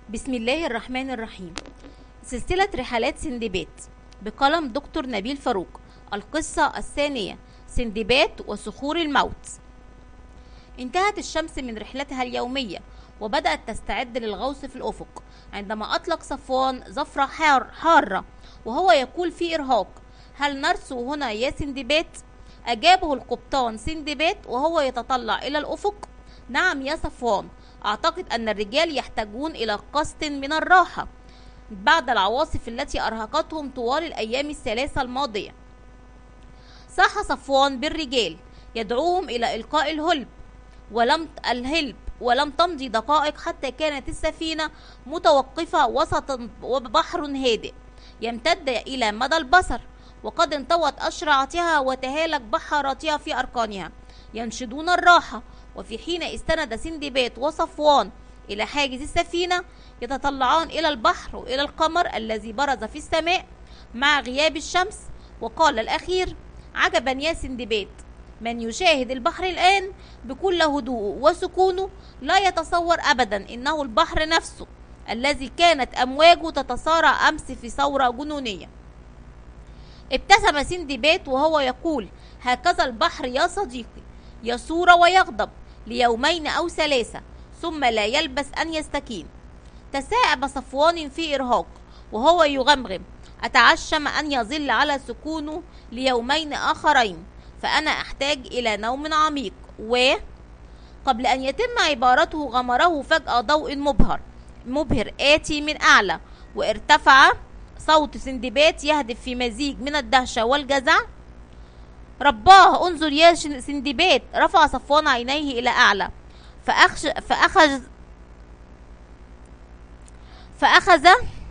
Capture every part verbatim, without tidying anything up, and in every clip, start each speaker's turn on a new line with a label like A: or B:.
A: بسم الله الرحمن الرحيم. سلسلة رحلات سندباد بقلم دكتور نبيل فاروق. القصة الثانية: سندباد وصخور الموت. انتهت الشمس من رحلتها اليومية وبدأت تستعد للغوص في الأفق عندما أطلق صفوان زفرة حار حارة وهو يقول في إرهاق: هل نرسو هنا يا سندباد؟ أجابه القبطان سندباد وهو يتطلع إلى الأفق: نعم يا صفوان، أعتقد أن الرجال يحتاجون إلى قسط من الراحة بعد العواصف التي أرهقتهم طوال الأيام الثلاثة الماضية. صاح صفوان بالرجال يدعوهم إلى إلقاء الهلب ولم الهلب ولم تمضي دقائق حتى كانت السفينة متوقفة وسط بحر هادئ يمتد إلى مدى البصر، وقد انطوت أشرعتها وتهالك بحاراتها في أركانها ينشدون الراحة. وفي حين استند سندباد وصفوان إلى حاجز السفينة يتطلعان إلى البحر وإلى القمر الذي برز في السماء مع غياب الشمس، وقال الأخير: عجبا يا سندباد، من يشاهد البحر الآن بكل هدوء وسكونه لا يتصور أبدا إنه البحر نفسه الذي كانت أمواجه تتصارع أمس في ثورة جنونية. ابتسم سندباد وهو يقول: هكذا البحر يا صديقي، يثور ويغضب ليومين أو ثلاثة ثم لا يلبث أن يستكين. تثاءب صفوان في إرهاق وهو يغمغم: أتعشم أن يظل على سكونه ليومين آخرين، فأنا أحتاج إلى نوم عميق. و قبل أن يتم عبارته غمره فجأة ضوء مبهر مبهر آتي من أعلى، وارتفع صوت سندباد يهدف في مزيج من الدهشة والجزع: رباه، انظر يا سندباد! رفع صفوان عينيه إلى أعلى فأخش فأخذ فأخذ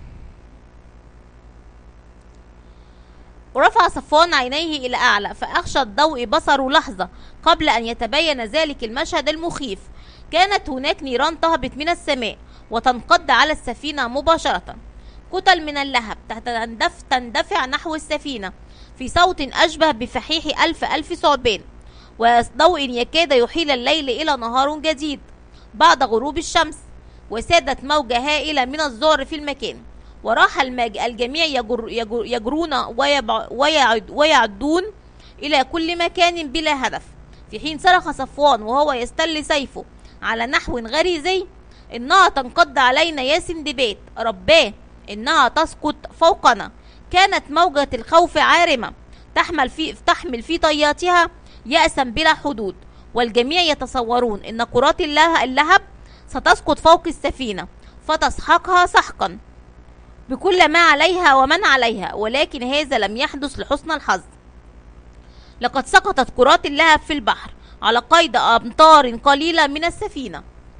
A: ورفع صفوان عينيه إلى أعلى فأخشى الضوء بصره لحظة قبل أن يتبين ذلك المشهد المخيف. كانت هناك نيران تهبط من السماء وتنقض على السفينة مباشرة. كتل من اللهب تندفع نحو السفينة في صوت أشبه بفحيح ألف ألف ثعبان، وضوء يكاد يحيل الليل إلى نهار جديد بعد غروب الشمس. وسادت موجة هائلة من الذعر في المكان، وراح الجميع يجر يجر يجرون ويعد ويعدون إلى كل مكان بلا هدف. في حين صرخ صفوان وهو يستل سيفه على نحو غريزي: إنها تنقض علينا يا سندباد، رباه إنها تسقط فوقنا. كانت موجة الخوف عارمة تحمل في تحمل في طياتها يأسا بلا حدود، والجميع يتصورون إن كرات اللهب ستسقط فوق السفينة فتسحقها سحقا بكل ما عليها ومن عليها، ولكن هذا لم يحدث لحسن الحظ. لقد سقطت كرات اللهب في البحر على قيد أمتار قليلة من السفينة،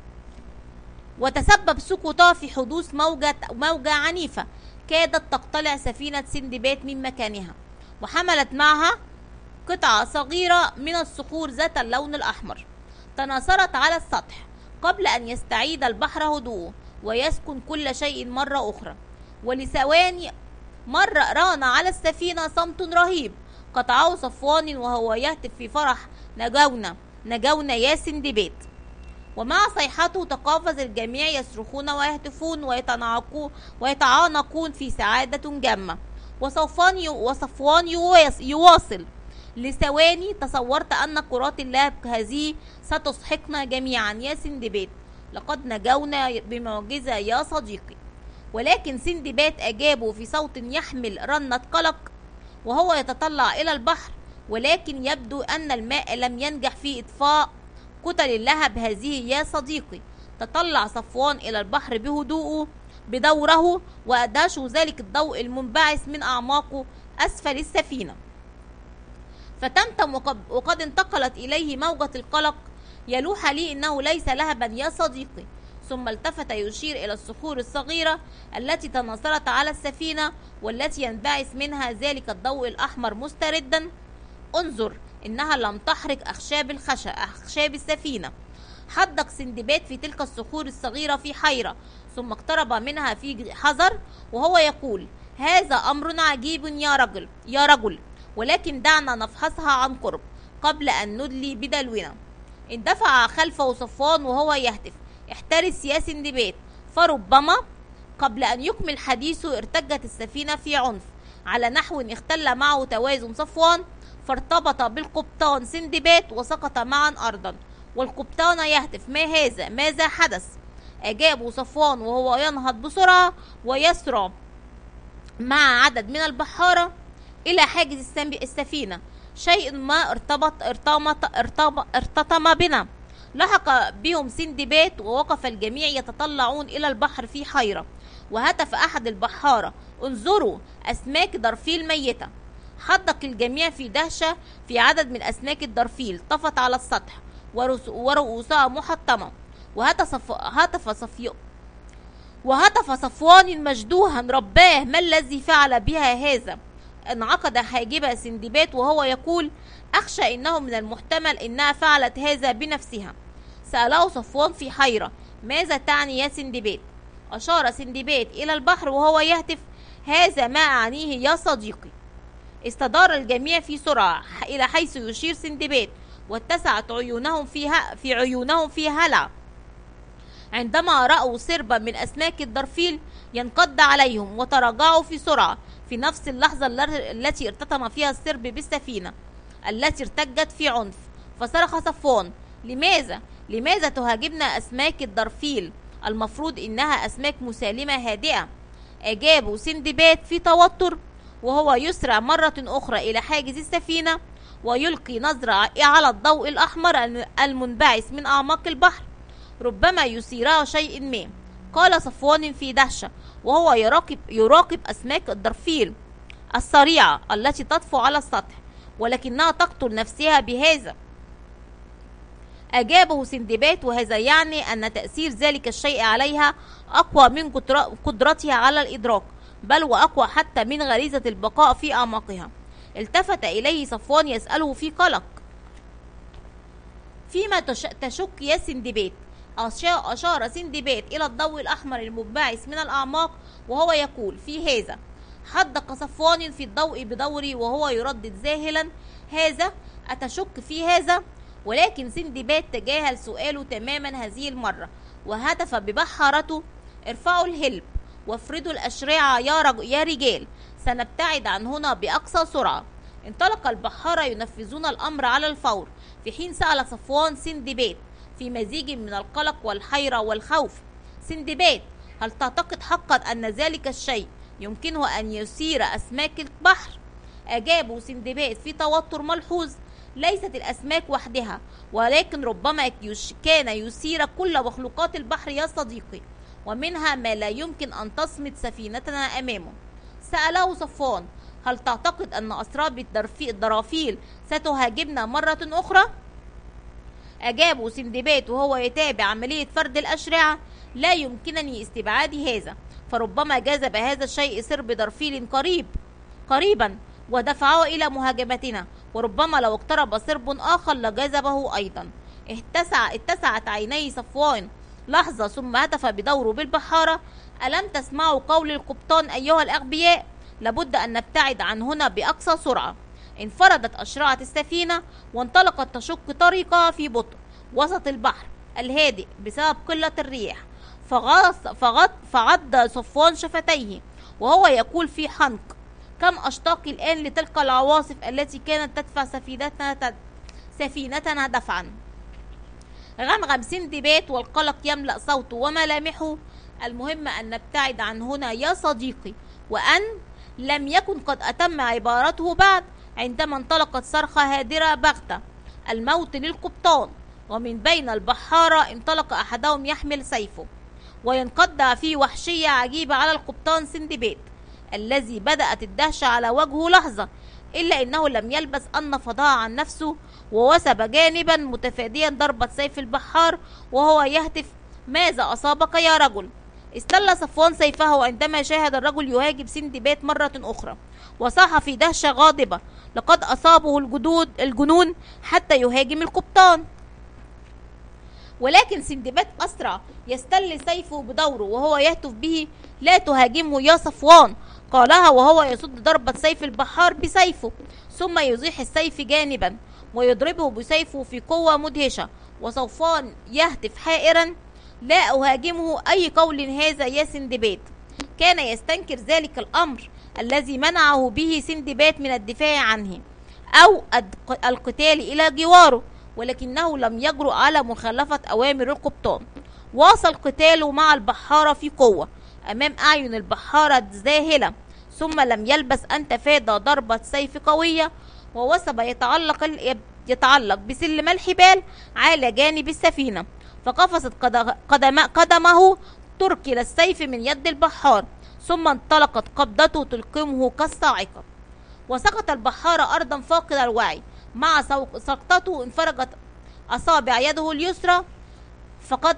A: وتسبب سقوطها في حدوث موجة موجة عنيفة كادت تقتلع سفينة سندباد من مكانها، وحملت معها قطعة صغيرة من الصخور ذات اللون الأحمر. تناثرت على السطح قبل أن يستعيد البحر هدوءه ويسكن كل شيء مرة أخرى. ولثواني مر ران على السفينة صمت رهيب قطعه صفوان وهو يهتف في فرح: نجونا نجونا يا سندباد! ومع صيحته تقافز الجميع يصرخون ويهتفون ويتعانقون في سعادة جمة. وصفوان وصفوان يواصل: لثواني تصورت أن كرات اللهب هذه ستسحقنا جميعا يا سندباد، لقد نجونا بمعجزة يا صديقي. ولكن سندباد أجابه في صوت يحمل رنة قلق وهو يتطلع إلى البحر: ولكن يبدو أن الماء لم ينجح في إطفاء كتل اللهب هذه يا صديقي. تطلع صفوان إلى البحر بهدوءه بدوره وأدهشه ذلك الضوء المنبعث من أعماقه أسفل السفينة، فتمتم وقد انتقلت إليه موجة القلق: يلوح لي إنه ليس لهبا يا صديقي. ثم التفت يشير إلى الصخور الصغيرة التي تناثرت على السفينة والتي ينبعث منها ذلك الضوء الأحمر مستردا: انظر، إنها لم تحرق أخشاب الخشب أخشاب السفينة. حدق سندباد في تلك الصخور الصغيرة في حيرة، ثم اقترب منها في حذر وهو يقول: هذا أمر عجيب يا رجل يا رجل ولكن دعنا نفحصها عن قرب قبل أن ندلي بدلونا. اندفع خلفه صفوان وهو يهتف: احترس يا سندباد، فربما قبل أن يكمل حديثه ارتجت السفينة في عنف على نحو اختل معه توازن صفوان، فارتبط بالقبطان سندباد وسقط معا أرضا، والقبطان يهتف: ما هذا؟ ماذا حدث؟ أجابه صفوان وهو ينهض بسرعة ويسرع مع عدد من البحارة إلى حاجز السفينة: شيء ما ارتبط ارتبط ارتبط ارتطم بنا. لحق بهم سندباد ووقف الجميع يتطلعون إلى البحر في حيرة، وهتف أحد البحارة: انظروا أسماك درفيل ميتة. حدق الجميع في دهشة في عدد من أسماك الدرفيل طفت على السطح ورؤوسها محطمة. وهتف هتف صفي وهتف صفوان مجدوها: رباه، ما الذي فعل بها هذا؟ انعقد حاجب سندباد وهو يقول: أخشى إنه من المحتمل إنها فعلت هذا بنفسها. سأله صفوان في حيرة: ماذا تعني يا سندباد؟ أشار سندباد إلى البحر وهو يهتف: هذا ما أعنيه يا صديقي. استدار الجميع في سرعة إلى حيث يشير سندباد، واتسعت عيونهم فيها في عيونهم في هلع عندما رأوا سربا من أسماك الدرفيل ينقض عليهم، وتراجعوا في سرعة في نفس اللحظة التي ارتطم فيها السرب بالسفينة التي ارتجت في عنف. فصرخ صفوان: لماذا؟ لماذا تهاجمنا أسماك الدرفيل؟ المفروض إنها أسماك مسالمة هادئة. أجابوا سندباد في توتر وهو يسرع مرة أخرى إلى حاجز السفينة ويلقي نظرة على الضوء الأحمر المنبعث من أعماق البحر: ربما يثيرها شيء ما. قال صفوان في دهشة وهو يراقب, يراقب أسماك الدرفيل السريعة التي تطفو على السطح، ولكنها تقتل نفسها بهذا. أجابه سندباد: وهذا يعني أن تأثير ذلك الشيء عليها أقوى من قدرتها على الإدراك، بل وأقوى حتى من غريزة البقاء في أعماقها. التفت إليه صفوان يسأله في قلق: فيما تشك يا سندباد؟ أشار سندباد إلى الضوء الأحمر المنبعث من الأعماق وهو يقول: في هذا. حدق صفوان في الضوء بدوره وهو يردد ذاهلا: هذا؟ أتشك في هذا؟ ولكن سندباد تجاهل سؤاله تماما هذه المرة، وهتف ببحارته: ارفعوا الهلب وافردوا الأشرعة يا, رج... يا رجال، سنبتعد عن هنا بأقصى سرعة. انطلق البحارة ينفذون الأمر على الفور، في حين سأل صفوان سندباد في مزيج من القلق والحيرة والخوف: سندباد، هل تعتقد حقا أن ذلك الشيء يمكنه أن يثير أسماك البحر؟ أجابوا سندباد في توتر ملحوظ: ليست الأسماك وحدها، ولكن ربما كان يثير كل مخلوقات البحر يا صديقي، ومنها ما لا يمكن أن تصمد سفينتنا أمامه. سأله صفوان: هل تعتقد أن أسراب الدرافيل ستهاجمنا مرة أخرى؟ أجابوا سندباد وهو يتابع عملية فرد الأشرعة: لا يمكنني استبعاد هذا، فربما جذب هذا الشيء سرب درفيل قريب قريبا ودفعه إلى مهاجمتنا، وربما لو اقترب سرب آخر لجذبه أيضا. اتسع اتسعت عيني صفوان لحظة ثم هتف بدوره بالبحارة: ألم تسمعوا قول القبطان أيها الأغبياء؟ لابد أن نبتعد عن هنا بأقصى سرعة. انفردت أشرعة السفينة وانطلقت تشق طريقها في بطء وسط البحر الهادئ بسبب قلة الريح. فغص فغط فعض صفوان شفتيه وهو يقول في حنق: كم أشتاق الآن لتلك العواصف التي كانت تدفع سفينتنا تد... سفينتنا دفعا. غمغم سندباد والقلق يملأ صوته وملامحه: المهم أن نبتعد عن هنا يا صديقي. وأن لم يكن قد أتم عبارته بعد عندما انطلقت صرخة هادرة بغتة: الموت للقبطان! ومن بين البحارة انطلق أحدهم يحمل سيفه وينقض في وحشية عجيبة على القبطان سندباد، الذي بدأت الدهشة على وجهه لحظة، إلا إنه لم يلبث أن نفضها عن نفسه ووثب جانبا متفاديا ضربة سيف البحار وهو يهتف: ماذا أصابك يا رجل؟ استل صفوان سيفه عندما شاهد الرجل يهاجم سندباد مرة أخرى، وصاح في دهشة غاضبة: لقد أصابه الجدود الجنون حتى يهاجم القبطان. ولكن سندباد أسرع، يستل سيفه بدوره وهو يهتف به: لا تهاجمه يا صفوان! قالها وهو يصد ضربة سيف البحار بسيفه، ثم يزيح السيف جانبا ويضربه بسيفه في قوة مدهشة. وصفوان يهتف حائرا: لا أهاجمه أي قول هذا يا سندباد. كان يستنكر ذلك الأمر الذي منعه به سندباد من الدفاع عنه أو القتال إلى جواره، ولكنه لم يجرؤ على مخالفة أوامر القبطان. واصل قتاله مع البحارة في قوة أمام أعين البحارة الذاهلة، ثم لم يلبث أن تفادى ضربة سيف قوية، ووثب يتعلق يتعلق بسلم الحبال على جانب السفينة، فقفزت قدم قدمه تركل السيف من يد البحار، ثم انطلقت قبضته تلقمه كالصاعقة، وسقط البحار أرضا فاقد الوعي. مع سقطته انفرجت أصابع يده اليسرى فقد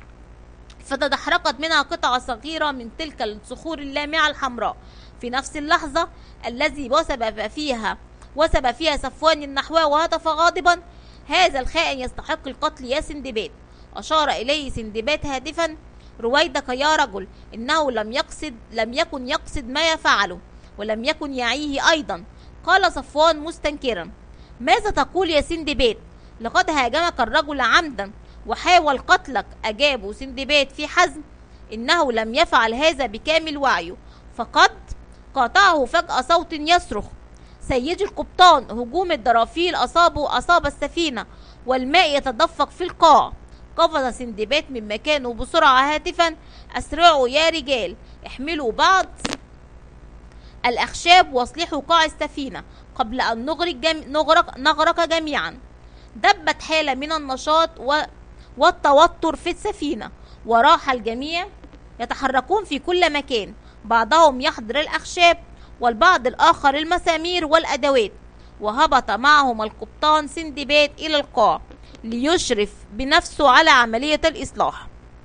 A: فتدحرجت منها قطعة صغيرة من تلك الصخور اللامعة الحمراء. في نفس اللحظة الذي وثب فيها وثب فيها صفوان النحواء وهتف غاضبا: هذا الخائن يستحق القتل يا سندباد. أشار إليه سندباد هاتفا: رويدك يا رجل، إنه لم يقصد لم يكن يقصد ما يفعله، ولم يكن يعيه أيضا. قال صفوان مستنكرا: ماذا تقول يا سندباد؟ لقد هاجمك الرجل عمدا وحاول قتلك. أجابه سندباد في حزم: إنه لم يفعل هذا بكامل وعيه، فقد قاطعه فجأة صوت يصرخ: سيدي القبطان، هجوم الدرافيل أصابه أصاب السفينة والماء يتدفق في القاع. قفز سندباد من مكانه بسرعة هاتفا: أسرعوا يا رجال، احملوا بعض الأخشاب واصلحوا قاع السفينة قبل أن نغرق, جم... نغرق... نغرق جميعا. دبت حالة من النشاط و... والتوتر في السفينة، وراح الجميع يتحركون في كل مكان، بعضهم يحضر الأخشاب والبعض الآخر المسامير والأدوات. وهبط معهم القبطان سندباد إلى القاع ليشرف بنفسه على عملية الإصلاح،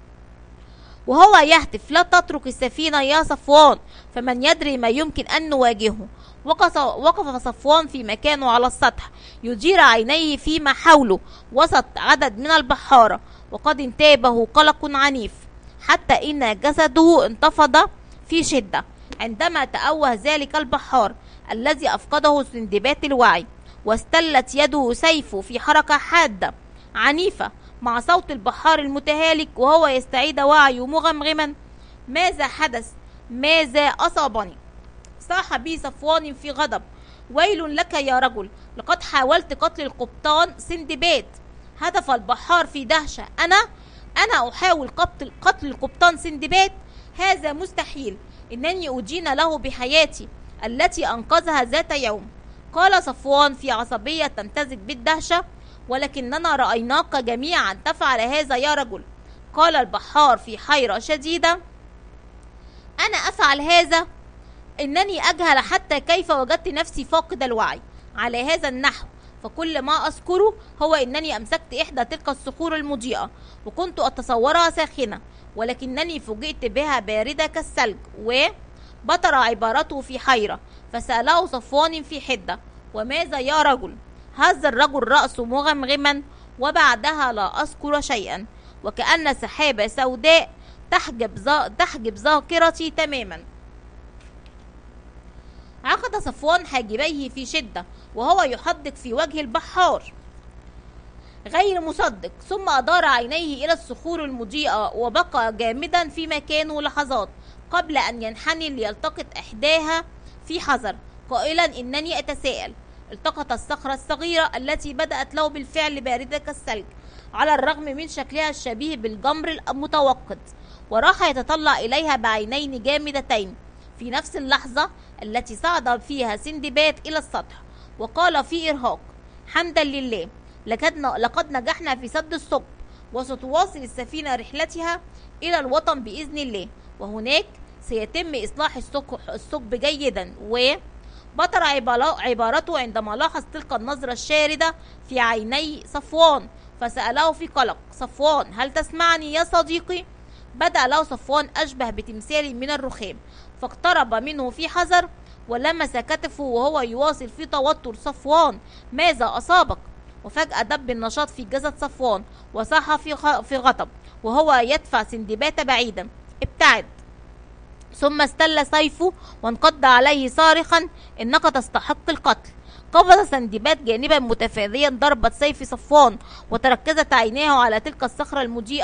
A: وهو يهتف: لا تترك السفينة يا صفوان، فمن يدري ما يمكن أن نواجهه. وقف صفوان في مكانه على السطح يدير عينيه فيما حوله وسط عدد من البحارة، وقد انتابه قلق عنيف حتى إن جسده انتفض في شدة عندما تأوه ذلك البحار الذي أفقده سندباد الوعي، واستلت يده سيفه في حركة حادة عنيفة مع صوت البحار المتهالك وهو يستعيد وعيه مغمغما: ماذا حدث؟ ماذا أصابني؟ صاح بي صفوان في غضب: ويل لك يا رجل، لقد حاولت قتل القبطان سندباد. هتف البحار في دهشة: أنا أنا أحاول قتل قتل القبطان سندباد؟ هذا مستحيل، إنني أدين له بحياتي التي أنقذها ذات يوم. قال صفوان في عصبية تمتزج بالدهشة: ولكننا رأيناك جميعا تفعل هذا يا رجل. قال البحار في حيرة شديدة: أنا أفعل هذا؟ إنني أجهل حتى كيف وجدت نفسي فاقد الوعي على هذا النحو، فكل ما أذكره هو إنني أمسكت إحدى تلك الصخور المضيئة وكنت أتصورها ساخنة، ولكنني فوجئت بها باردة كالثلج. وبطر عبارته في حيرة، فسأله صفوان في حدة: وماذا يا رجل؟ هز الرجل رأسه مغمغما، وبعدها لا أذكر شيئا، وكأن سحابة سوداء تحجب تحجب ذاكرتي تماما. عقد صفوان حاجبيه في شدة وهو يحدق في وجه البحار غير مصدق، ثم أدار عينيه إلى الصخور المضيئة وبقى جامدا في مكانه لحظات قبل أن ينحني ليلتقط إحداها في حذر، قائلا: إنني أتساءل. التقط الصخرة الصغيرة التي بدأت له بالفعل باردة كالثلج على الرغم من شكلها الشبيه بالجمر المتوقد، وراح يتطلع إليها بعينين جامدتين في نفس اللحظة التي صعد فيها سندباد إلى السطح، وقال في إرهاق: حمدا لله، لقد نجحنا في سد الثقب، وستواصل السفينة رحلتها إلى الوطن بإذن الله، وهناك سيتم إصلاح الثقب جيدا. وبطر عبارته عندما لاحظ تلك النظرة الشاردة في عيني صفوان، فسأله في قلق: صفوان، هل تسمعني يا صديقي؟ بدأ له صفوان أشبه بتمثال من الرخام، فاقترب منه في حذر ولمس كتفه وهو يواصل في توتر: صفوان، ماذا أصابك؟ وفجأة دب النشاط في جسد صفوان وصاح في غضب وهو يدفع سندباد بعيدا: ابتعد. ثم استل سيفه وانقض عليه صارخا: إنك تستحق القتل. قفز سندباد جانبا متفاديا ضربة سيف صفوان، وتركزت عيناه على تلك الصخرة المضيئة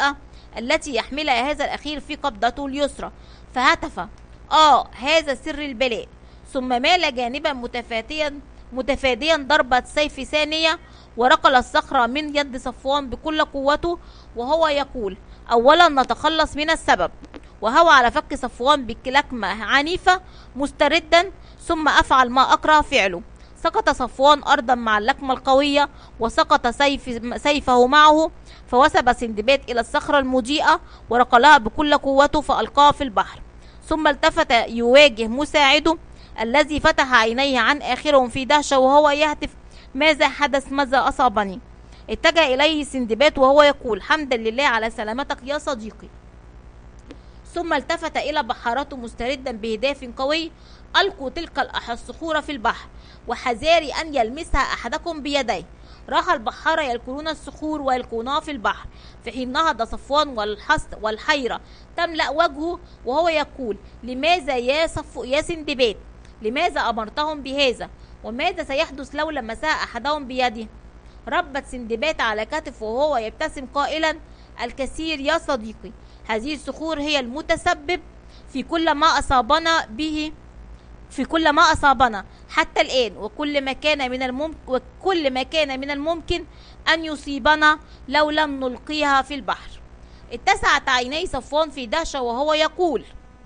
A: التي يحملها هذا الأخير في قبضته اليسرى، فهتف: آه هذا سر البلاء. ثم مال جانبا متفاتيا متفاديا ضربة سيف ثانية، ورقل الصخرة من يد صفوان بكل قوته وهو يقول: أولا نتخلص من السبب. وهوى على فك صفوان بكلكمة عنيفة مستردا، ثم أفعل ما أكره فعله. سقط صفوان أرضا مع اللكمة القوية، وسقط سيف سيفه معه، فوثب سندباد إلى الصخرة المضيئة ورقلها بكل قوته فألقاها في البحر. ثم التفت يواجه مساعده الذي فتح عينيه عن آخرهم في دهشة وهو يهتف: ماذا حدث؟ ماذا أصابني؟ اتجه إليه سندباد وهو يقول: حمدا لله على سلامتك يا صديقي. ثم التفت إلى بحارته مستردا بهداف قوي: ألقوا تلك الصخور في البحر، وحذاري أن يلمسها أحدكم بيديه. راح البحارة يلقون الصخور ويلقونها في البحر، في حين نهض صفوان والحيرة تملأ وجهه وهو يقول: لماذا يا صفو يا سندباد؟ لماذا أمرتهم بهذا؟ وماذا سيحدث لو لمسها أحدهم بيده؟ ربت سندباد على كتفه وهو يبتسم قائلا: الكثير يا صديقي، هذه الصخور هي المتسبب في كل ما أصابنا به في كل ما أصابنا حتى الآن، وكل ما كان من الممكن وكل ما كان من الممكن أن يصيبنا لو لم نلقيها في البحر. اتسعت عيني صفوان في دهشة وهو يقول: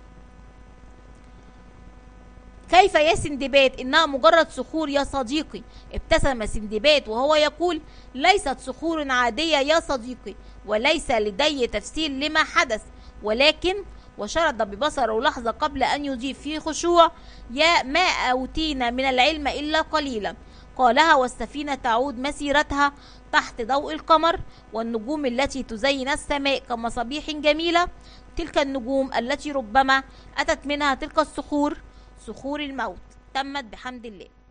A: كيف يا سندباد؟ إنها مجرد صخور يا صديقي. ابتسم سندباد وهو يقول: ليست صخور عادية يا صديقي، وليس لدي تفسير لما حدث، ولكن، وشرد ببصره لحظة قبل أن يضيف في خشوع: يا ما أوتينا من العلم إلا قليلا. قالها والسفينة تعود مسيرتها تحت ضوء القمر والنجوم التي تزين السماء كمصابيح جميلة، تلك النجوم التي ربما أتت منها تلك الصخور، صخور الموت. تمت بحمد الله.